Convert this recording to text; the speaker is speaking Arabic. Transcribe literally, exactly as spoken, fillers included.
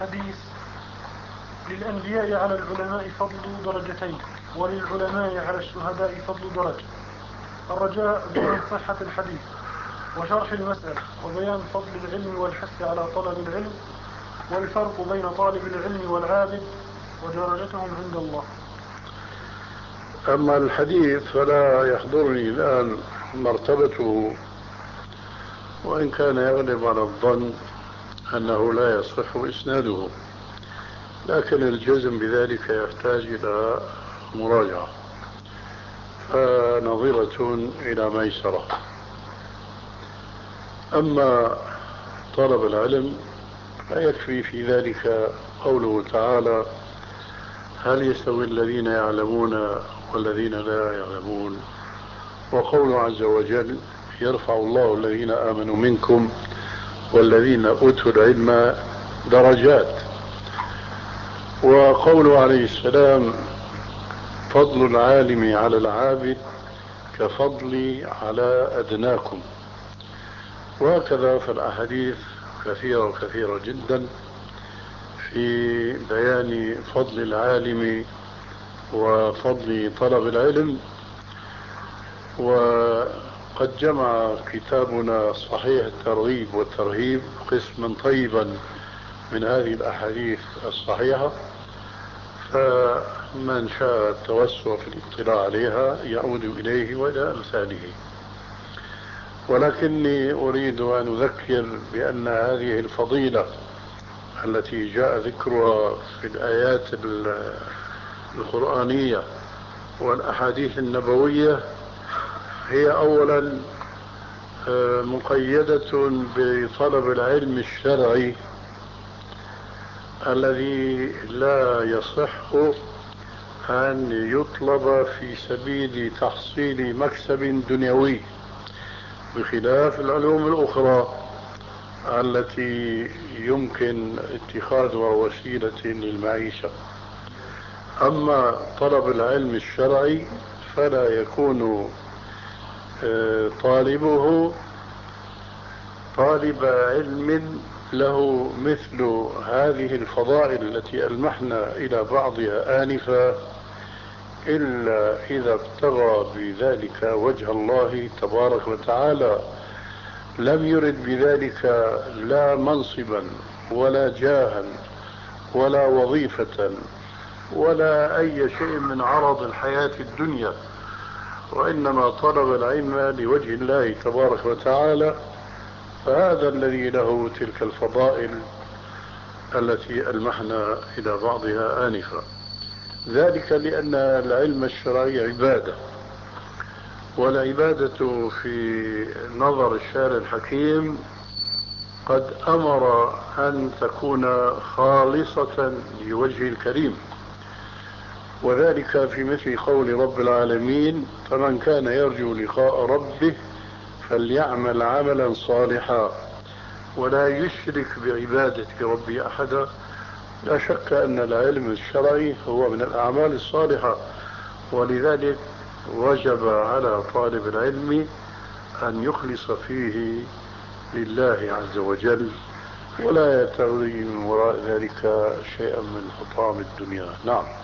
حديث للأنبياء على العلماء فضل درجتين وللعلماء على الشهداء فضل درجة. الرجاء بيان صحة الحديث وشرح المسألة وبيان فضل العلم والحث على طلب العلم والفرق بين طالب العلم والعابد ودرجتهم عند الله. أما الحديث فلا يحضرني الآن مرتبته، وإن كان يغلب على الظن أنه لا يصح إسناده، لكن الجزم بذلك يحتاج إلى مراجعة، فنظرة إلى ميسرة. أما طلب العلم فيكفي في ذلك قوله تعالى: هل يستوي الذين يعلمون والذين لا يعلمون، وقوله عز وجل: يرفع الله الذين آمنوا منكم والذين أوتوا العلم درجات، وقوله عليه السلام: فضل العالم على العابد كفضلي على أدناكم. وهكذا فالأحاديث كثيرة وكثيرة جدا في بيان فضل العالم وفضل طلب العلم. وقد جمع كتابنا صحيح الترغيب والترهيب قسما طيبا من هذه الأحاديث الصحيحة، فمن شاء التوسع في الاطلاع عليها يعود إليه وإلى أمثاله. ولكني أريد أن أذكر بأن هذه الفضيلة التي جاء ذكرها في الآيات القرآنية والأحاديث النبوية هي أولا مقيدة بطلب العلم الشرعي الذي لا يصح أن يطلب في سبيل تحصيل مكسب دنيوي، بخلاف العلوم الأخرى التي يمكن اتخاذها وسيلة للمعيشة. أما طلب العلم الشرعي فلا يكون طالبه طالب علم له مثل هذه الفضائل التي ألمحنا إلى بعضها آنفا، إلا إذا ابتغى بذلك وجه الله تبارك وتعالى، لم يرد بذلك لا منصبا ولا جاها ولا وظيفة ولا أي شيء من عرض الحياة الدنيا، وإنما طلب العلم لوجه الله تبارك وتعالى، فهذا الذي له تلك الفضائل التي ألمحنا إلى بعضها آنفا. ذلك لأن العلم الشرعي عبادة، والعبادة في نظر الشارع الحكيم قد أمر أن تكون خالصة لوجه الكريم، وذلك في مثل قول رب العالمين: فمن كان يرجو لقاء ربه فليعمل عملا صالحا ولا يشرك بعبادة ربه أحدا. لا شك أن العلم الشرعي هو من الأعمال الصالحة، ولذلك وجب على طالب العلم أن يخلص فيه لله عز وجل، ولا يتغي من وراء ذلك شيئا من حطام الدنيا. نعم.